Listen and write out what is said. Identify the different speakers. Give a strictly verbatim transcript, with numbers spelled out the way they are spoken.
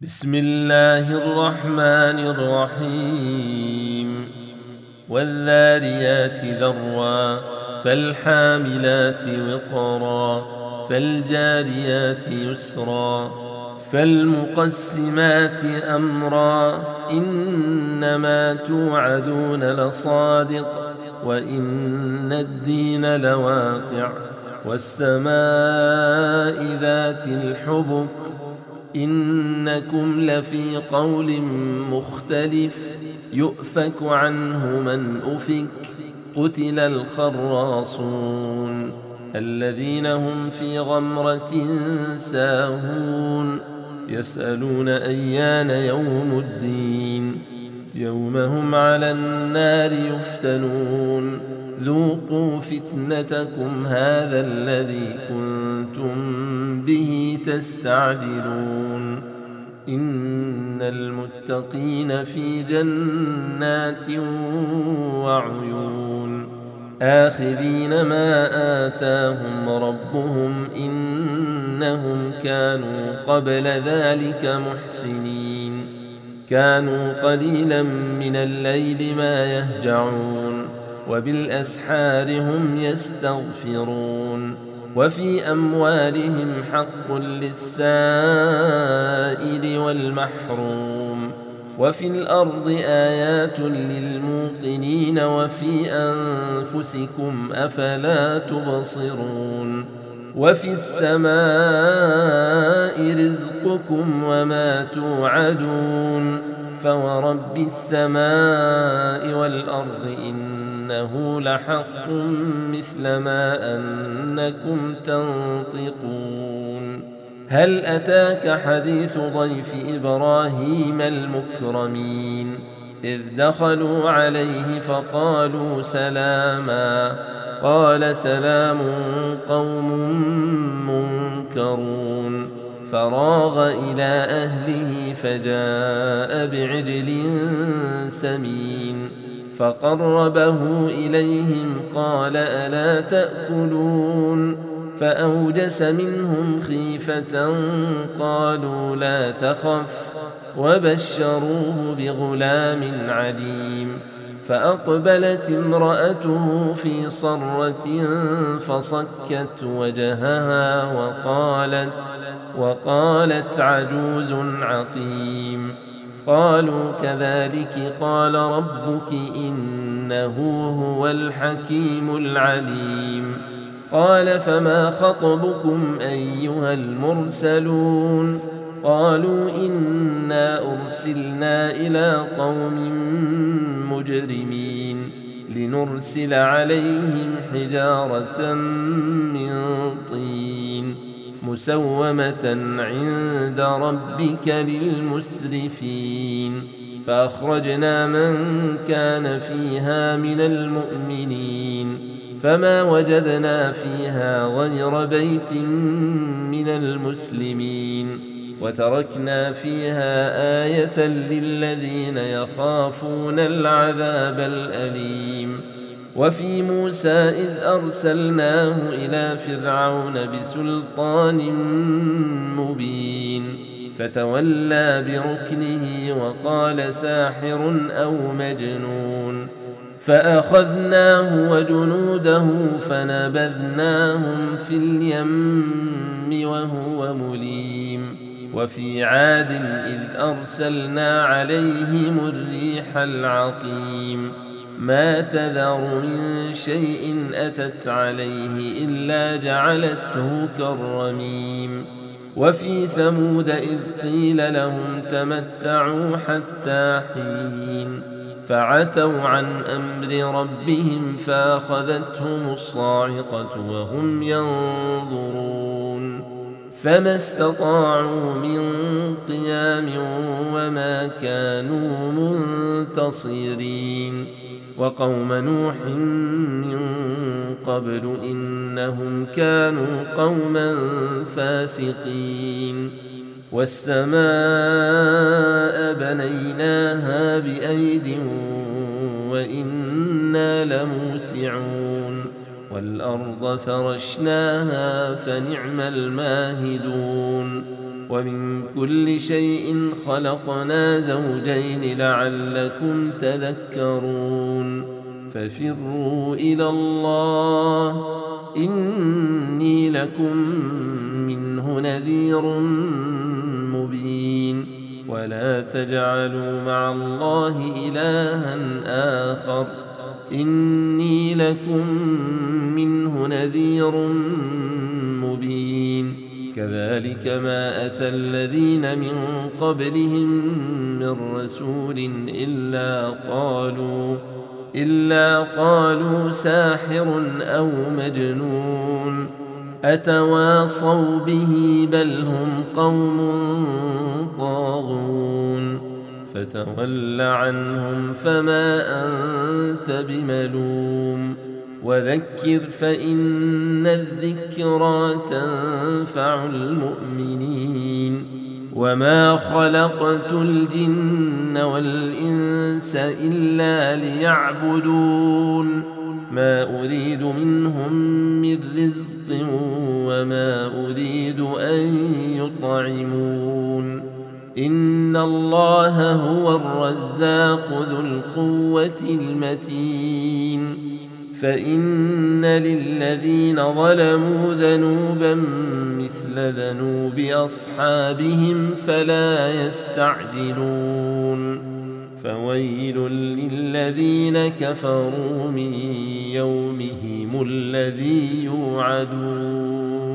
Speaker 1: بسم الله الرحمن الرحيم والذاريات ذروا فالحاملات وقرا فالجاريات يسرا فالمقسمات أمرا إنما توعدون لصادق وإن الدين لواقع والسماء ذات الحبك إنكم لفي قول مختلف يؤفك عنه من أفك قتل الخراصون الذين هم في غمرة ساهون يسألون أيان يوم الدين يوم هم على النار يفتنون ذوقوا فتنتكم هذا الذي كنتم به تستعجلون إن المتقين في جنات وعيون آخذين ما آتاهم ربهم إنهم كانوا قبل ذلك محسنين كانوا قليلا من الليل ما يهجعون وبالأسحار هم يستغفرون وفي أموالهم حق للسائل والمحروم وفي الأرض آيات للموقنين وفي أنفسكم أفلا تبصرون وفي السماء رزقكم وما توعدون فورب السماء والأرض إنه لحق مثل ما أنكم تنطقون هل أتاك حديث ضيف إبراهيم المكرمين إذ دخلوا عليه فقالوا سلاما قال سلام قوم منكرون فراغ إلى أهله فجاء بعجل سمين فقربه إليهم قال ألا تأكلون فأوجس منهم خيفة قالوا لا تخف وبشروه بغلام عليم فأقبلت امرأته في صرة فصكت وجهها وقالت وقالت عجوز عقيم قالوا كذلك قال ربك إنه هو الحكيم العليم قال فما خطبكم أيها المرسلون قالوا إنا أرسلنا إلى قوم مجرمين لنرسل عليهم حجارة من طين مسومة عند ربك للمسرفين فأخرجنا من كان فيها من المؤمنين فما وجدنا فيها غير بيت من المسلمين وتركنا فيها آية للذين يخافون العذاب الأليم وفي موسى إذ أرسلناه إلى فرعون بسلطان مبين فتولى بركنه وقال ساحر أو مجنون فأخذناه وجنوده فنبذناهم في اليم وهو مليم وفي عاد إذ أرسلنا عليهم الريح العقيم ما تذر من شيء أتت عليه إلا جعلته كالرميم وفي ثمود إذ قيل لهم تمتعوا حتى حين فعتوا عن أمر ربهم فأخذتهم الصاعقة وهم ينظرون فما استطاعوا من قيام وما كانوا منتصرين وقوم نوح من قبل إنهم كانوا قوما فاسقين والسماء بنيناها بأيد وإنا لموسعون والأرض فرشناها فنعم الماهدون ومن كل شيء خلقنا زوجين لعلكم تذكرون ففروا إلى الله إني لكم منه نذير مبين ولا تجعلوا مع الله إلها آخر إني لكم منه نذير مبين كذلك ما أتى الذين من قبلهم من رسول إلا قالوا إلا قالوا ساحر أو مجنون أتواصوا به بل هم قوم طاغون فتول عنهم فما أنت بملوم وذكر فإن الذكرى تنفع المؤمنين وما خلقت الجن والإنس إلا ليعبدون ما أريد منهم من رزق وما أريد أن يطعمون إن الله هو الرزاق ذو القوة المتين فإن للذين ظلموا ذنوبا مثل ذنوب أصحابهم فلا يستعجلون فويل للذين كفروا من يومهم الذي يوعدون